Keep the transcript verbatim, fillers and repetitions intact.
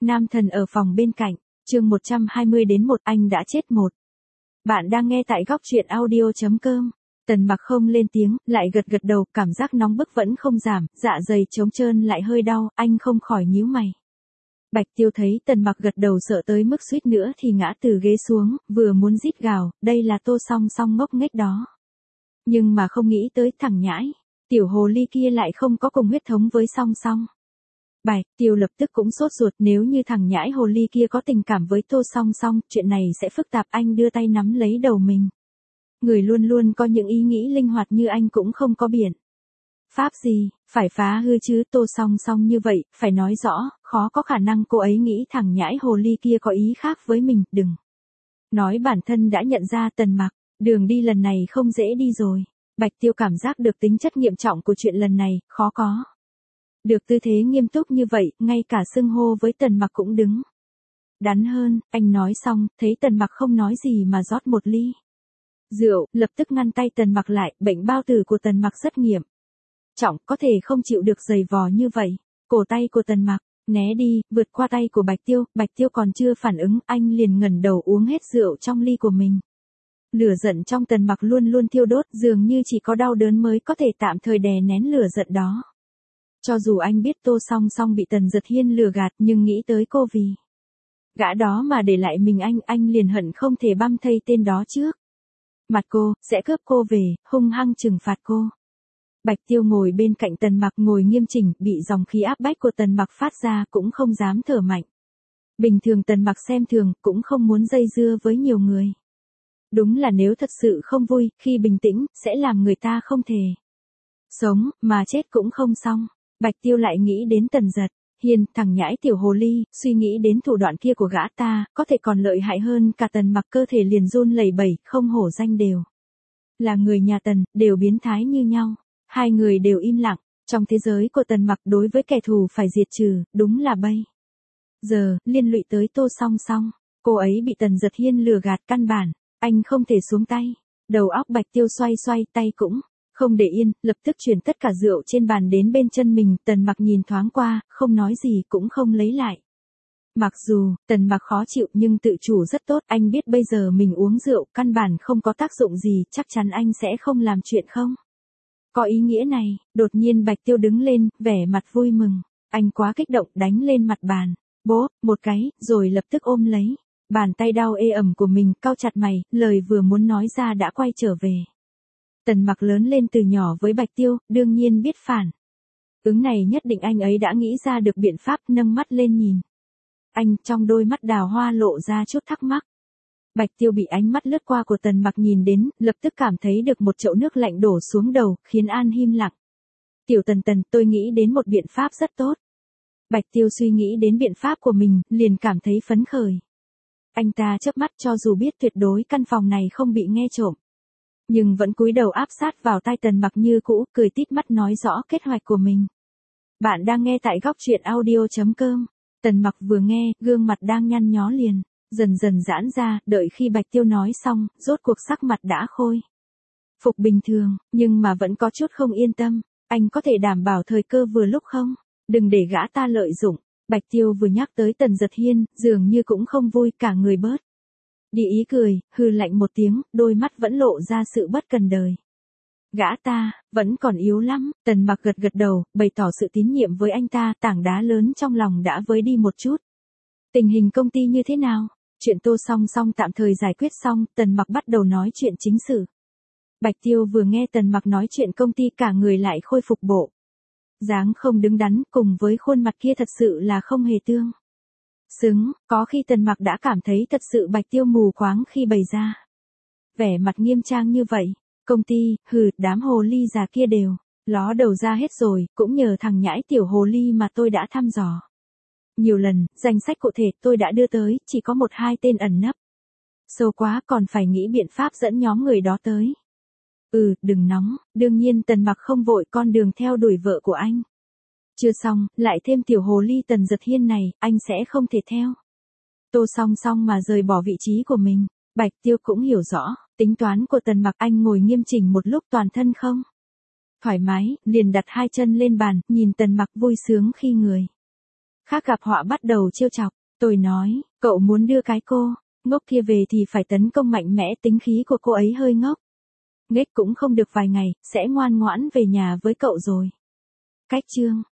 Nam thần ở phòng bên cạnh, chương một trăm hai mươi đến một anh đã chết một. Bạn đang nghe tại góc truyện audio.com. Tần Mặc không lên tiếng, lại gật gật đầu, cảm giác nóng bức vẫn không giảm, dạ dày trống trơn lại hơi đau, anh không khỏi nhíu mày. Bạch Tiêu thấy Tần Mặc gật đầu sợ tới mức suýt nữa thì ngã từ ghế xuống, vừa muốn rít gào, đây là Tô Song Song ngốc nghếch đó. Nhưng mà không nghĩ tới thằng nhãi, tiểu hồ ly kia lại không có cùng huyết thống với Song Song. Bạch Tiêu lập tức cũng sốt ruột, nếu như thằng nhãi hồ ly kia có tình cảm với Tô Song Song, chuyện này sẽ phức tạp. Anh đưa tay nắm lấy đầu mình. Người luôn luôn có những ý nghĩ linh hoạt như anh cũng không có biện pháp gì, phải phá hư chứ. Tô Song Song như vậy, phải nói rõ, khó có khả năng cô ấy nghĩ thằng nhãi hồ ly kia có ý khác với mình, đừng nói bản thân đã nhận ra. Tần Mặc, đường đi lần này không dễ đi rồi. Bạch Tiêu cảm giác được tính chất nghiêm trọng của chuyện lần này, khó có được tư thế nghiêm túc như vậy, ngay cả xưng hô với Tần Mặc cũng đứng đắn hơn. Anh nói xong, thấy Tần Mặc không nói gì mà rót một ly rượu, lập tức ngăn tay Tần Mặc lại. Bệnh bao tử của Tần Mặc rất nghiêm trọng, có thể không chịu được giày vò như vậy. Cổ tay của Tần Mặc né đi, vượt qua tay của Bạch Tiêu. Bạch Tiêu còn chưa phản ứng, anh liền ngẩng đầu uống hết rượu trong ly của mình. Lửa giận trong Tần Mặc luôn luôn thiêu đốt, dường như chỉ có đau đớn mới có thể tạm thời đè nén lửa giận đó. Cho dù anh biết Tô Song Song bị Tần Dật Hiên lừa gạt, nhưng nghĩ tới cô vì gã đó mà để lại mình anh, anh liền hận không thể băm thây tên đó trước mặt cô, sẽ cướp cô về, hung hăng trừng phạt cô. Bạch Tiêu ngồi bên cạnh Tần Mặc, ngồi nghiêm chỉnh, bị dòng khí áp bách của Tần Mặc phát ra cũng không dám thở mạnh. Bình thường Tần Mặc xem thường, cũng không muốn dây dưa với nhiều người. Đúng là nếu thật sự không vui, khi bình tĩnh, sẽ làm người ta không thể sống, mà chết cũng không xong. Bạch Tiêu lại nghĩ đến Tần Dật Hiên, thằng nhãi tiểu hồ ly, suy nghĩ đến thủ đoạn kia của gã ta, có thể còn lợi hại hơn cả Tần Mặc. Cơ thể liền run lẩy bẩy, không hổ danh đều là người nhà Tần, đều biến thái như nhau. Hai người đều im lặng, trong thế giới của Tần Mặc đối với kẻ thù phải diệt trừ, đúng là bây giờ, liên lụy tới Tô Song Song. Cô ấy bị Tần Dật Hiên lừa gạt, căn bản anh không thể xuống tay. Đầu óc Bạch Tiêu xoay xoay, tay cũng không để yên, lập tức chuyển tất cả rượu trên bàn đến bên chân mình. Tần Mặc nhìn thoáng qua, không nói gì, cũng không lấy lại. Mặc dù Tần Mặc khó chịu nhưng tự chủ rất tốt, anh biết bây giờ mình uống rượu căn bản không có tác dụng gì, chắc chắn anh sẽ không làm chuyện không có ý nghĩa này. Đột nhiên Bạch Tiêu đứng lên, vẻ mặt vui mừng. Anh quá kích động, đánh lên mặt bàn, bốp một cái, rồi lập tức ôm lấy bàn tay đau ê ẩm của mình, cau chặt mày, lời vừa muốn nói ra đã quay trở về. Tần Mặc lớn lên từ nhỏ với Bạch Tiêu, đương nhiên biết phản ứng này nhất định anh ấy đã nghĩ ra được biện pháp. Nâng mắt lên nhìn anh, trong đôi mắt đào hoa lộ ra chút thắc mắc. Bạch Tiêu bị ánh mắt lướt qua của Tần Mặc nhìn đến, lập tức cảm thấy được một chậu nước lạnh đổ xuống đầu, khiến An im lặng. Tiểu Tần Tần, tôi nghĩ đến một biện pháp rất tốt. Bạch Tiêu suy nghĩ đến biện pháp của mình, liền cảm thấy phấn khởi. Anh ta chớp mắt, cho dù biết tuyệt đối căn phòng này không bị nghe trộm, nhưng vẫn cúi đầu áp sát vào tai Tần Mặc như cũ, cười tít mắt nói rõ kế hoạch của mình. Bạn đang nghe tại góc truyện audio.com. Tần Mặc vừa nghe, gương mặt đang nhăn nhó liền dần dần giãn ra. Đợi khi Bạch Tiêu nói xong, rốt cuộc sắc mặt đã khôi phục bình thường, nhưng mà vẫn có chút không yên tâm. Anh có thể đảm bảo thời cơ vừa lúc không? Đừng để gã ta lợi dụng. Bạch Tiêu vừa nhắc tới Tần Dật Hiên, dường như cũng không vui, cả người bớt đi ý cười, hừ lạnh một tiếng, đôi mắt vẫn lộ ra sự bất cần đời. Gã ta vẫn còn yếu lắm. Tần Mặc gật gật đầu, bày tỏ sự tín nhiệm với anh ta. Tảng đá lớn trong lòng đã vơi đi một chút. Tình hình công ty như thế nào? Chuyện Tô Song Song tạm thời giải quyết xong, Tần Mặc bắt đầu nói chuyện chính sự. Bạch Tiêu vừa nghe Tần Mặc nói chuyện công ty, cả người lại khôi phục bộ dáng không đứng đắn, cùng với khuôn mặt kia thật sự là không hề tương xứng. Có khi Tần Mặc đã cảm thấy thật sự Bạch Tiêu mù quáng khi bày ra vẻ mặt nghiêm trang như vậy. Công ty, hừ, đám hồ ly già kia đều ló đầu ra hết rồi, cũng nhờ thằng nhãi tiểu hồ ly mà tôi đã thăm dò nhiều lần, danh sách cụ thể tôi đã đưa tới, chỉ có một hai tên ẩn nấp sâu quá, còn phải nghĩ biện pháp dẫn nhóm người đó tới. Ừ, đừng nóng. Đương nhiên Tần Mặc không vội con đường theo đuổi vợ của anh. Chưa xong, lại thêm tiểu hồ ly Tần Dật Hiên này, anh sẽ không thể theo Tô Song Song mà rời bỏ vị trí của mình. Bạch Tiêu cũng hiểu rõ tính toán của Tần Mặc. Anh ngồi nghiêm chỉnh một lúc, toàn thân không thoải mái, liền đặt hai chân lên bàn, nhìn Tần Mặc vui sướng khi người Khác gặp họa bắt đầu trêu chọc, tôi nói, cậu muốn đưa cái cô ngốc kia về thì phải tấn công mạnh mẽ, tính khí của cô ấy hơi ngốc. Nghếch cũng không được vài ngày, sẽ ngoan ngoãn về nhà với cậu rồi. Cách chương